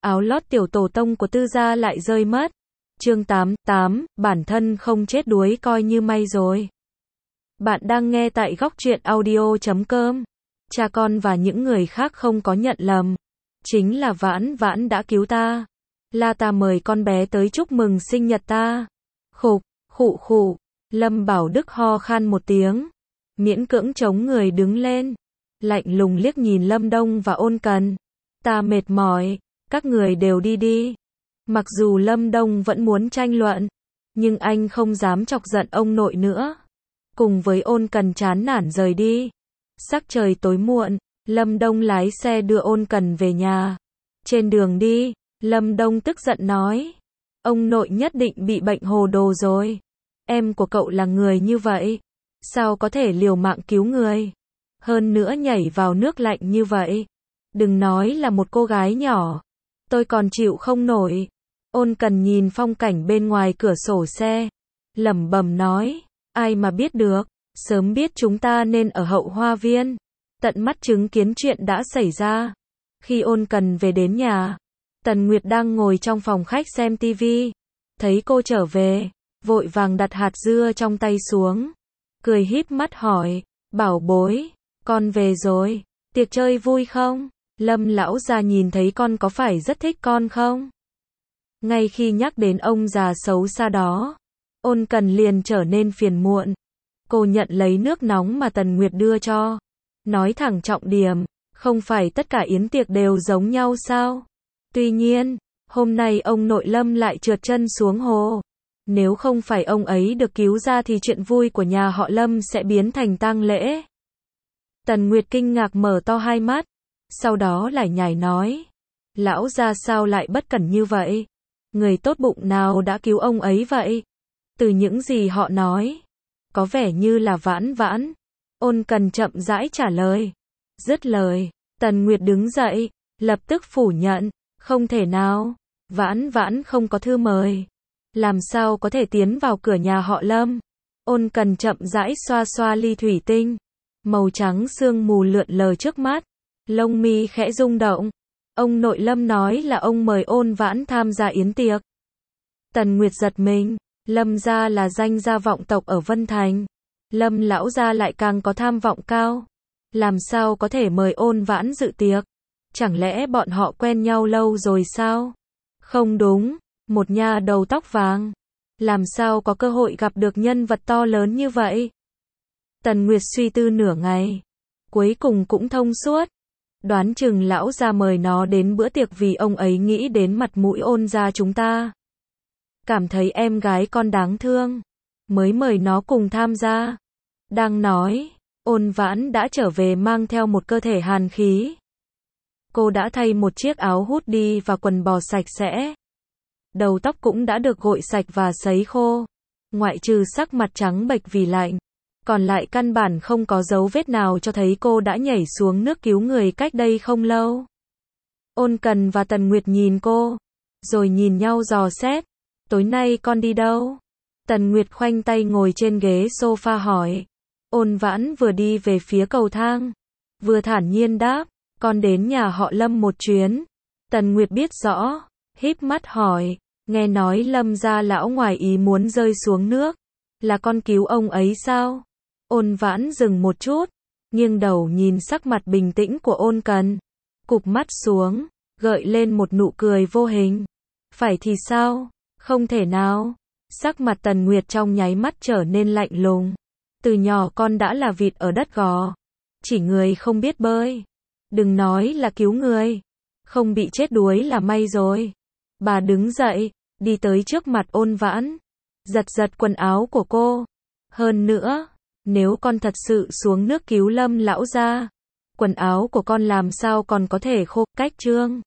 áo lót tiểu tổ tông của Tư gia lại rơi mất. Chương 88, bản thân không chết đuối coi như may rồi. Bạn đang nghe tại góc truyện audio.com. Cha con và những người khác không có nhận lầm. Chính là Vãn Vãn đã cứu ta. La ta mời con bé tới chúc mừng sinh nhật ta. Khục, khụ khụ. Lâm Bảo Đức ho khan một tiếng. Miễn cưỡng chống người đứng lên. Lạnh lùng liếc nhìn Lâm Đông và Ôn Cần. Ta mệt mỏi, các người đều đi đi. Mặc dù Lâm Đông vẫn muốn tranh luận, nhưng anh không dám chọc giận ông nội nữa. Cùng với Ôn Cần chán nản rời đi. Sắc trời tối muộn, Lâm Đông lái xe đưa Ôn Cần về nhà. Trên đường đi, Lâm Đông tức giận nói. Ông nội nhất định bị bệnh hồ đồ rồi. Em của cậu là người như vậy. Sao có thể liều mạng cứu người? Hơn nữa nhảy vào nước lạnh như vậy. Đừng nói là một cô gái nhỏ. Tôi còn chịu không nổi. Ôn Cần nhìn phong cảnh bên ngoài cửa sổ xe. Lẩm bẩm nói. Ai mà biết được. Sớm biết chúng ta nên ở hậu hoa viên. Tận mắt chứng kiến chuyện đã xảy ra. Khi Ôn Cần về đến nhà, Tần Nguyệt đang ngồi trong phòng khách xem tivi. Thấy cô trở về, vội vàng đặt hạt dưa trong tay xuống. Cười híp mắt hỏi. Bảo bối, con về rồi. Tiệc chơi vui không? Lâm lão già nhìn thấy con có phải rất thích con không? Ngay khi nhắc đến ông già xấu xa đó, Ôn Cần liền trở nên phiền muộn. Cô nhận lấy nước nóng mà Tần Nguyệt đưa cho. Nói thẳng trọng điểm, không phải tất cả yến tiệc đều giống nhau sao? Tuy nhiên, hôm nay ông nội Lâm lại trượt chân xuống hồ. Nếu không phải ông ấy được cứu ra thì chuyện vui của nhà họ Lâm sẽ biến thành tang lễ. Tần Nguyệt kinh ngạc mở to hai mắt. Sau đó lại nhảy nói. Lão gia sao lại bất cẩn như vậy? Người tốt bụng nào đã cứu ông ấy vậy? Từ những gì họ nói, có vẻ như là Vãn Vãn. Ôn Cần chậm rãi trả lời. Dứt lời, Tần Nguyệt đứng dậy, lập tức phủ nhận. Không thể nào, Vãn Vãn không có thư mời. Làm sao có thể tiến vào cửa nhà họ Lâm? Ôn Cần chậm rãi xoa xoa ly thủy tinh. Màu trắng sương mù lượn lờ trước mắt. Lông mi khẽ rung động. Ông nội Lâm nói là ông mời Ôn Vãn tham gia yến tiệc. Tần Nguyệt giật mình. Lâm gia là danh gia vọng tộc ở Vân Thành. Lâm lão gia lại càng có tham vọng cao. Làm sao có thể mời Ôn Vãn dự tiệc? Chẳng lẽ bọn họ quen nhau lâu rồi sao? Không đúng, một nha đầu tóc vàng. Làm sao có cơ hội gặp được nhân vật to lớn như vậy? Tần Nguyệt suy tư nửa ngày. Cuối cùng cũng thông suốt. Đoán chừng lão gia mời nó đến bữa tiệc vì ông ấy nghĩ đến mặt mũi Ôn gia chúng ta. Cảm thấy em gái con đáng thương, mới mời nó cùng tham gia. Đang nói, Ôn Vãn đã trở về mang theo một cơ thể hàn khí. Cô đã thay một chiếc áo hoodie và quần bò sạch sẽ. Đầu tóc cũng đã được gội sạch và sấy khô. Ngoại trừ sắc mặt trắng bệch vì lạnh, còn lại căn bản không có dấu vết nào cho thấy cô đã nhảy xuống nước cứu người cách đây không lâu. Ôn Cần và Tần Nguyệt nhìn cô, rồi nhìn nhau dò xét. Tối nay con đi đâu? Tần Nguyệt khoanh tay ngồi trên ghế sofa hỏi. Ôn Vãn vừa đi về phía cầu thang, vừa thản nhiên đáp. Con đến nhà họ Lâm một chuyến. Tần Nguyệt biết rõ, híp mắt hỏi. Nghe nói Lâm gia lão ngoài ý muốn rơi xuống nước. Là con cứu ông ấy sao? Ôn Vãn dừng một chút, nghiêng đầu nhìn sắc mặt bình tĩnh của Ôn Cần. Cụp mắt xuống, gợi lên một nụ cười vô hình. Phải thì sao? Không thể nào. Sắc mặt Tần Nguyệt trong nháy mắt trở nên lạnh lùng. Từ nhỏ con đã là vịt ở đất gò. Chỉ người không biết bơi. Đừng nói là cứu người. Không bị chết đuối là may rồi. Bà đứng dậy, đi tới trước mặt Ôn Vãn. Giật giật quần áo của cô. Hơn nữa, nếu con thật sự xuống nước cứu Lâm lão gia, quần áo của con làm sao còn có thể khô? Cách trương